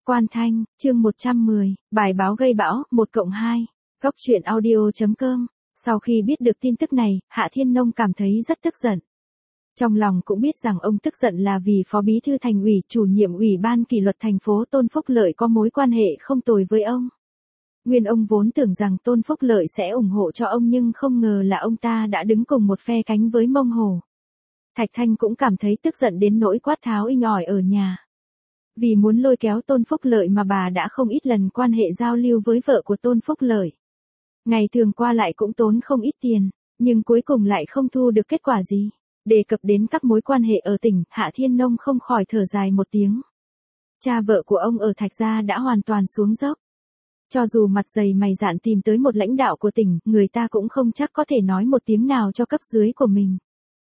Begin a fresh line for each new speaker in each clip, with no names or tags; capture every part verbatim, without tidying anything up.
Quan Thanh, chương một trăm mười, bài báo gây bão, một cộng hai. Góc truyện audio chấm com. Sau khi biết được tin tức này, Hạ Thiên Nông cảm thấy rất tức giận. Trong lòng cũng biết rằng ông tức giận là vì Phó Bí thư Thành ủy, chủ nhiệm Ủy ban kỷ luật thành phố Tôn Phúc Lợi có mối quan hệ không tồi với ông. Nguyên ông vốn tưởng rằng Tôn Phúc Lợi sẽ ủng hộ cho ông nhưng không ngờ là ông ta đã đứng cùng một phe cánh với Mông Hồ. Thạch Thanh cũng cảm thấy tức giận đến nỗi quát tháo inh ỏi ở nhà. Vì muốn lôi kéo Tôn Phúc Lợi mà bà đã không ít lần quan hệ giao lưu với vợ của Tôn Phúc Lợi. Ngày thường qua lại cũng tốn không ít tiền, nhưng cuối cùng lại không thu được kết quả gì. Đề cập đến các mối quan hệ ở tỉnh, Hạ Thiên Nông không khỏi thở dài một tiếng. Cha vợ của ông ở Thạch Gia đã hoàn toàn xuống dốc. Cho dù mặt dày mày dạn tìm tới một lãnh đạo của tỉnh, người ta cũng không chắc có thể nói một tiếng nào cho cấp dưới của mình.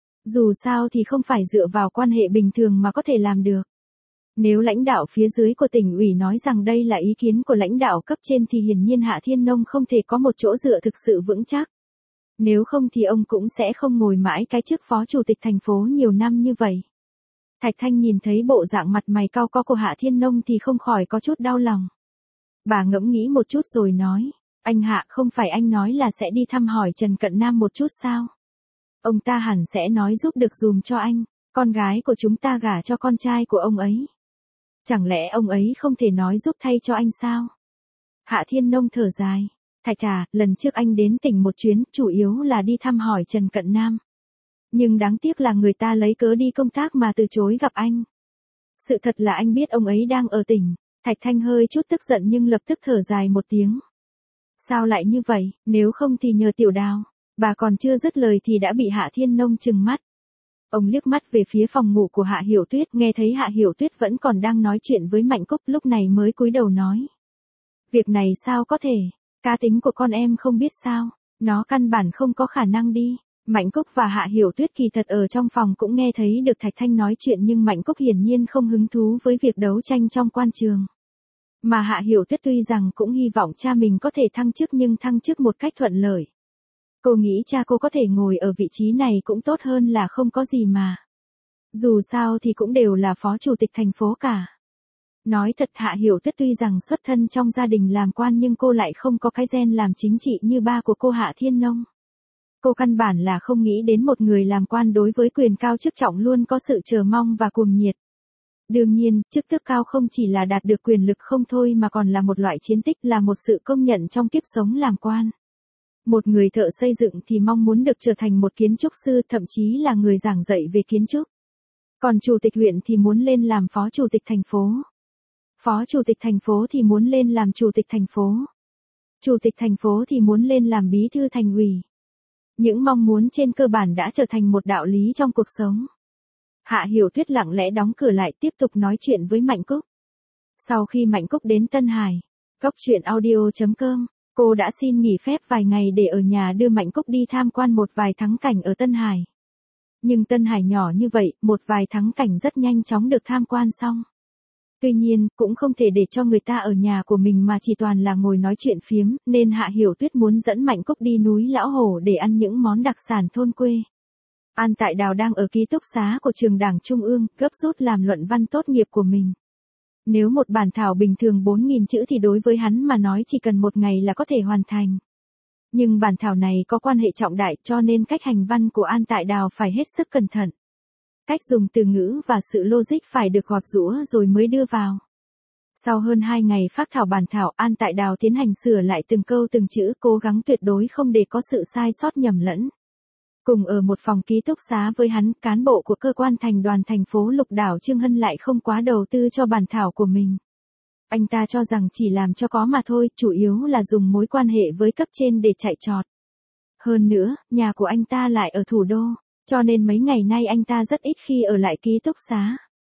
Dù sao thì không phải dựa vào quan hệ bình thường mà có thể làm được. Nếu lãnh đạo phía dưới của tỉnh ủy nói rằng đây là ý kiến của lãnh đạo cấp trên thì hiển nhiên Hạ Thiên Nông không thể có một chỗ dựa thực sự vững chắc. Nếu không thì ông cũng sẽ không ngồi mãi cái chức phó chủ tịch thành phố nhiều năm như vậy. Thạch Thanh nhìn thấy bộ dạng mặt mày cau có của Hạ Thiên Nông thì không khỏi có chút đau lòng. Bà ngẫm nghĩ một chút rồi nói, anh Hạ, không phải anh nói là sẽ đi thăm hỏi Trần Cận Nam một chút sao? Ông ta hẳn sẽ nói giúp được dùm cho anh, con gái của chúng ta gả cho con trai của ông ấy. Chẳng lẽ ông ấy không thể nói giúp thay cho anh sao? Hạ Thiên Nông thở dài, Thạch à, lần trước anh đến tỉnh một chuyến, chủ yếu là đi thăm hỏi Trần Cận Nam. Nhưng đáng tiếc là người ta lấy cớ đi công tác mà từ chối gặp anh. Sự thật là anh biết ông ấy đang ở tỉnh. Thạch Thanh hơi chút tức giận nhưng lập tức thở dài một tiếng. Sao lại như vậy, nếu không thì nhờ Tiểu Đào. Bà còn chưa dứt lời thì đã bị Hạ Thiên Nông trừng mắt. Ông liếc mắt về phía phòng ngủ của Hạ Hiểu Tuyết, nghe thấy Hạ Hiểu Tuyết vẫn còn đang nói chuyện với Mạnh Cúc, lúc này mới cúi đầu nói. Việc này sao có thể, cá tính của con em không biết sao, nó căn bản không có khả năng đi. Mạnh Cúc và Hạ Hiểu Tuyết kỳ thật ở trong phòng cũng nghe thấy được Thạch Thanh nói chuyện nhưng Mạnh Cúc hiển nhiên không hứng thú với việc đấu tranh trong quan trường. Mà Hạ Hiểu Tuyết tuy rằng cũng hy vọng cha mình có thể thăng chức nhưng thăng chức một cách thuận lợi. Cô nghĩ cha cô có thể ngồi ở vị trí này cũng tốt hơn là không có gì mà. Dù sao thì cũng đều là phó chủ tịch thành phố cả. Nói thật, Hạ Hiểu Tuyết tuy rằng xuất thân trong gia đình làm quan nhưng cô lại không có cái gen làm chính trị như ba của cô Hạ Thiên Nông. Cô căn bản là không nghĩ đến một người làm quan đối với quyền cao chức trọng luôn có sự chờ mong và cuồng nhiệt. Đương nhiên, chức tước cao không chỉ là đạt được quyền lực không thôi mà còn là một loại chiến tích, là một sự công nhận trong kiếp sống làm quan. Một người thợ xây dựng thì mong muốn được trở thành một kiến trúc sư, thậm chí là người giảng dạy về kiến trúc. Còn chủ tịch huyện thì muốn lên làm phó chủ tịch thành phố. Phó chủ tịch thành phố thì muốn lên làm chủ tịch thành phố. Chủ tịch thành phố thì muốn lên làm bí thư thành ủy. Những mong muốn trên cơ bản đã trở thành một đạo lý trong cuộc sống. Hạ Hiểu Tuyết lặng lẽ đóng cửa lại tiếp tục nói chuyện với Mạnh Cúc. Sau khi Mạnh Cúc đến Tân Hải, góc truyện audio chấm com, cô đã xin nghỉ phép vài ngày để ở nhà đưa Mạnh Cúc đi tham quan một vài thắng cảnh ở Tân Hải. Nhưng Tân Hải nhỏ như vậy, một vài thắng cảnh rất nhanh chóng được tham quan xong. Tuy nhiên, cũng không thể để cho người ta ở nhà của mình mà chỉ toàn là ngồi nói chuyện phiếm, nên Hạ Hiểu Tuyết muốn dẫn Mạnh Cúc đi núi Lão Hổ để ăn những món đặc sản thôn quê. An Tại Đào đang ở ký túc xá của trường Đảng Trung ương, gấp rút làm luận văn tốt nghiệp của mình. Nếu một bản thảo bình thường bốn nghìn chữ thì đối với hắn mà nói chỉ cần một ngày là có thể hoàn thành. Nhưng bản thảo này có quan hệ trọng đại cho nên cách hành văn của An Tại Đào phải hết sức cẩn thận. Cách dùng từ ngữ và sự logic phải được gọt giũa rồi mới đưa vào. Sau hơn hai ngày phác thảo bản thảo, An Tại Đào tiến hành sửa lại từng câu từng chữ, cố gắng tuyệt đối không để có sự sai sót nhầm lẫn. Cùng ở một phòng ký túc xá với hắn, cán bộ của cơ quan thành đoàn thành phố Lục Đảo Trương Hân lại không quá đầu tư cho bản thảo của mình. Anh ta cho rằng chỉ làm cho có mà thôi, chủ yếu là dùng mối quan hệ với cấp trên để chạy trọt. Hơn nữa, nhà của anh ta lại ở thủ đô, cho nên mấy ngày nay anh ta rất ít khi ở lại ký túc xá.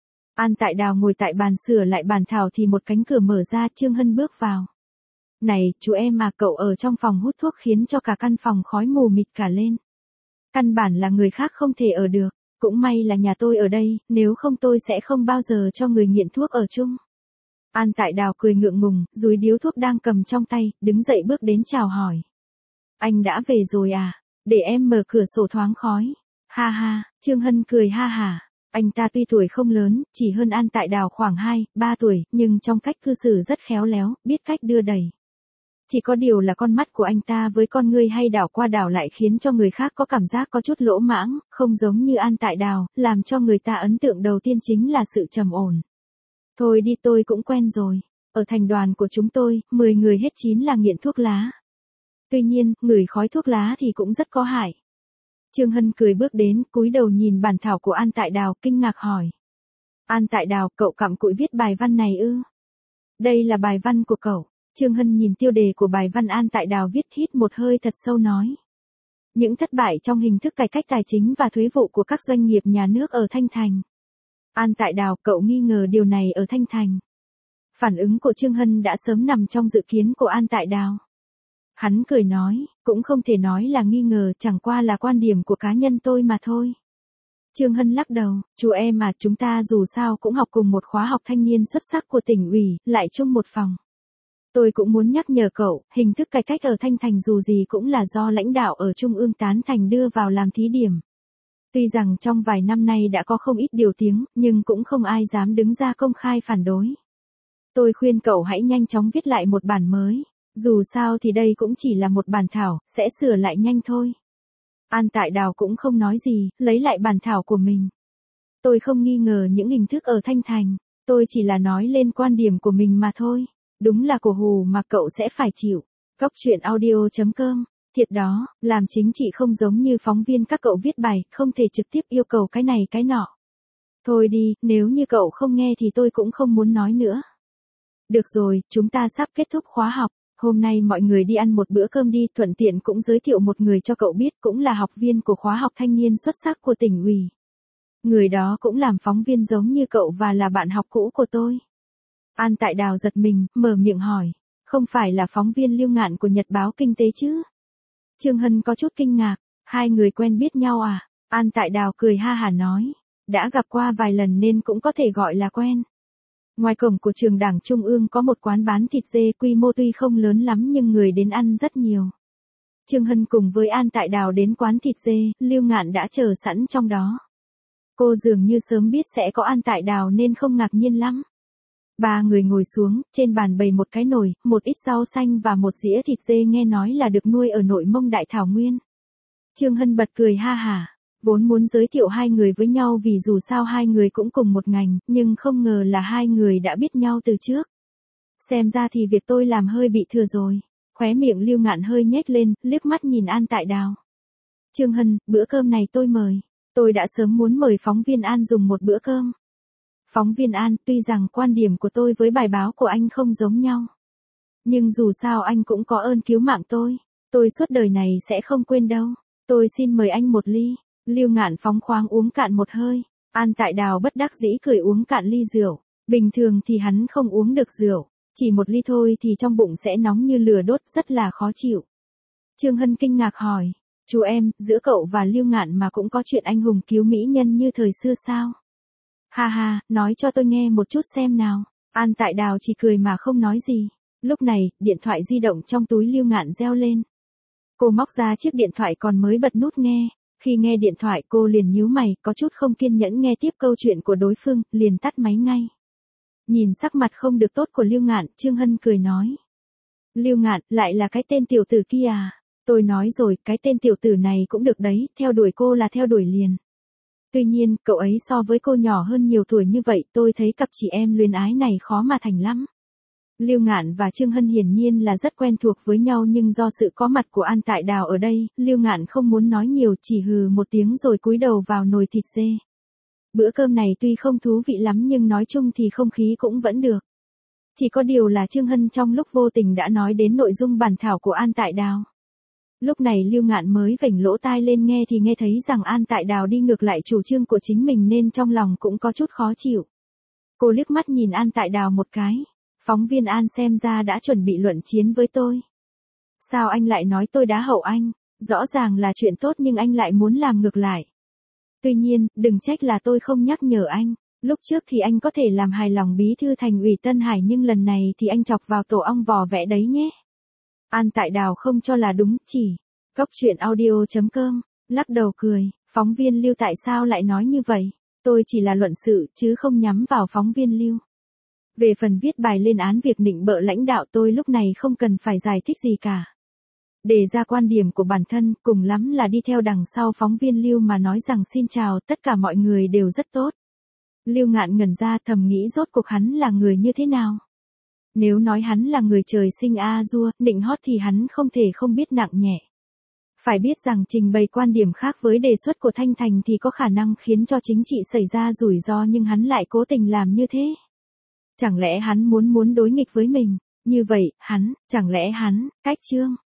An Tại Đào ngồi tại bàn sửa lại bản thảo thì một cánh cửa mở ra, Trương Hân bước vào. Này, chú em à, cậu ở trong phòng hút thuốc khiến cho cả căn phòng khói mù mịt cả lên. Căn bản là người khác không thể ở được, cũng may là nhà tôi ở đây, nếu không tôi sẽ không bao giờ cho người nghiện thuốc ở chung. An Tại Đào cười ngượng ngùng, dúi điếu thuốc đang cầm trong tay, đứng dậy bước đến chào hỏi. Anh đã về rồi à, để em mở cửa sổ thoáng khói. Ha ha, Trương Hân cười ha hả. Anh ta tuy tuổi không lớn, chỉ hơn An Tại Đào khoảng hai, ba tuổi, nhưng trong cách cư xử rất khéo léo, biết cách đưa đẩy. Chỉ có điều là con mắt của anh ta với con ngươi hay đảo qua đảo lại khiến cho người khác có cảm giác có chút lỗ mãng, không giống như An Tại Đào, làm cho người ta ấn tượng đầu tiên chính là sự trầm ổn. Thôi đi, tôi cũng quen rồi. Ở thành đoàn của chúng tôi, mười người hết chín là nghiện thuốc lá. Tuy nhiên, ngửi khói thuốc lá thì cũng rất có hại. Trương Hân cười bước đến, cúi đầu nhìn bản thảo của An Tại Đào, kinh ngạc hỏi. An Tại Đào, cậu cặm cụi viết bài văn này ư? Đây là bài văn của cậu. Trương Hân nhìn tiêu đề của bài văn An Tại Đào viết, hít một hơi thật sâu nói. Những thất bại trong hình thức cải cách tài chính và thuế vụ của các doanh nghiệp nhà nước ở Thanh Thành. An Tại Đào, cậu nghi ngờ điều này ở Thanh Thành. Phản ứng của Trương Hân đã sớm nằm trong dự kiến của An Tại Đào. Hắn cười nói, cũng không thể nói là nghi ngờ, chẳng qua là quan điểm của cá nhân tôi mà thôi. Trương Hân lắc đầu, chú em mà, chúng ta dù sao cũng học cùng một khóa học thanh niên xuất sắc của tỉnh ủy, lại chung một phòng. Tôi cũng muốn nhắc nhở cậu, hình thức cải cách ở Thanh Thành dù gì cũng là do lãnh đạo ở Trung ương tán thành đưa vào làm thí điểm. Tuy rằng trong vài năm nay đã có không ít điều tiếng, nhưng cũng không ai dám đứng ra công khai phản đối. Tôi khuyên cậu hãy nhanh chóng viết lại một bản mới. Dù sao thì đây cũng chỉ là một bản thảo, sẽ sửa lại nhanh thôi. An Tại Đào cũng không nói gì, lấy lại bản thảo của mình. Tôi không nghi ngờ những hình thức ở Thanh Thành, tôi chỉ là nói lên quan điểm của mình mà thôi. Đúng là cổ hù mà cậu sẽ phải chịu. Góc truyện audio chấm com. Thiệt đó, làm chính trị không giống như phóng viên các cậu viết bài, không thể trực tiếp yêu cầu cái này cái nọ. Thôi đi, nếu như cậu không nghe thì tôi cũng không muốn nói nữa. Được rồi, chúng ta sắp kết thúc khóa học. Hôm nay mọi người đi ăn một bữa cơm đi, thuận tiện cũng giới thiệu một người cho cậu biết, cũng là học viên của khóa học thanh niên xuất sắc của tỉnh ủy. Người đó cũng làm phóng viên giống như cậu và là bạn học cũ của tôi. An Tại Đào giật mình, mở miệng hỏi, không phải là phóng viên Lưu Ngạn của Nhật báo Kinh tế chứ? Trương Hân có chút kinh ngạc, hai người quen biết nhau à? An Tại Đào cười ha hả nói, đã gặp qua vài lần nên cũng có thể gọi là quen. Ngoài cổng của trường Đảng Trung ương có một quán bán thịt dê, quy mô tuy không lớn lắm nhưng người đến ăn rất nhiều. Trương Hân cùng với An Tại Đào đến quán thịt dê, Lưu Ngạn đã chờ sẵn trong đó. Cô dường như sớm biết sẽ có An Tại Đào nên không ngạc nhiên lắm. Ba người ngồi xuống, trên bàn bày một cái nồi, một ít rau xanh và một dĩa thịt dê nghe nói là được nuôi ở nội Mông Đại Thảo Nguyên. Trương Hân bật cười ha hả. Vốn muốn giới thiệu hai người với nhau vì dù sao hai người cũng cùng một ngành, nhưng không ngờ là hai người đã biết nhau từ trước. Xem ra thì việc tôi làm hơi bị thừa rồi. Khóe miệng Lưu Ngạn hơi nhếch lên, liếc mắt nhìn An Tại Đào. Trương Hân, bữa cơm này tôi mời. Tôi đã sớm muốn mời phóng viên An dùng một bữa cơm. Phóng viên An, tuy rằng quan điểm của tôi với bài báo của anh không giống nhau. Nhưng dù sao anh cũng có ơn cứu mạng tôi. Tôi suốt đời này sẽ không quên đâu. Tôi xin mời anh một ly. Lưu Ngạn phóng khoáng uống cạn một hơi. An Tại Đào bất đắc dĩ cười uống cạn ly rượu. Bình thường thì hắn không uống được rượu. Chỉ một ly thôi thì trong bụng sẽ nóng như lửa đốt, rất là khó chịu. Trương Hân kinh ngạc hỏi. Chú em, giữa cậu và Lưu Ngạn mà cũng có chuyện anh hùng cứu mỹ nhân như thời xưa sao? Ha ha, nói cho tôi nghe một chút xem nào. An Tại Đào chỉ cười mà không nói gì. Lúc này, điện thoại di động trong túi Lưu Ngạn reo lên. Cô móc ra chiếc điện thoại còn mới bật nút nghe. Khi nghe điện thoại cô liền nhíu mày, có chút không kiên nhẫn nghe tiếp câu chuyện của đối phương, liền tắt máy ngay. Nhìn sắc mặt không được tốt của Lưu Ngạn, Trương Hân cười nói. Lưu Ngạn, lại là cái tên tiểu tử kia à? Tôi nói rồi, cái tên tiểu tử này cũng được đấy, theo đuổi cô là theo đuổi liền. Tuy nhiên, cậu ấy so với cô nhỏ hơn nhiều tuổi như vậy, tôi thấy cặp chị em luyến ái này khó mà thành lắm. Lưu Ngạn và Trương Hân hiển nhiên là rất quen thuộc với nhau nhưng do sự có mặt của An Tại Đào ở đây, Lưu Ngạn không muốn nói nhiều, chỉ hừ một tiếng rồi cúi đầu vào nồi thịt dê. Bữa cơm này tuy không thú vị lắm nhưng nói chung thì không khí cũng vẫn được. Chỉ có điều là Trương Hân trong lúc vô tình đã nói đến nội dung bản thảo của An Tại Đào. Lúc này Lưu Ngạn mới vểnh lỗ tai lên nghe thì nghe thấy rằng An Tại Đào đi ngược lại chủ trương của chính mình nên trong lòng cũng có chút khó chịu. Cô liếc mắt nhìn An Tại Đào một cái. Phóng viên An xem ra đã chuẩn bị luận chiến với tôi. Sao anh lại nói tôi đá hậu anh? Rõ ràng là chuyện tốt nhưng anh lại muốn làm ngược lại. Tuy nhiên, đừng trách là tôi không nhắc nhở anh. Lúc trước thì anh có thể làm hài lòng bí thư thành ủy Tân Hải nhưng lần này thì anh chọc vào tổ ong vò vẽ đấy nhé. An Tại Đào không cho là đúng, chỉ. Góc truyện audio chấm com, lắc đầu cười, phóng viên Lưu tại sao lại nói như vậy? Tôi chỉ là luận sự, chứ không nhắm vào phóng viên Lưu. Về phần viết bài lên án việc nịnh bợ lãnh đạo, tôi lúc này không cần phải giải thích gì cả. Đề ra quan điểm của bản thân, cùng lắm là đi theo đằng sau phóng viên Lưu mà nói rằng xin chào, tất cả mọi người đều rất tốt. Lưu Ngạn ngẩn ra, thầm nghĩ rốt cuộc hắn là người như thế nào. Nếu nói hắn là người trời sinh A-dua, nịnh hót thì hắn không thể không biết nặng nhẹ. Phải biết rằng trình bày quan điểm khác với đề xuất của Thanh Thành thì có khả năng khiến cho chính trị xảy ra rủi ro, nhưng hắn lại cố tình làm như thế. Chẳng lẽ hắn muốn muốn đối nghịch với mình? Như vậy, hắn, chẳng lẽ hắn, cách Trương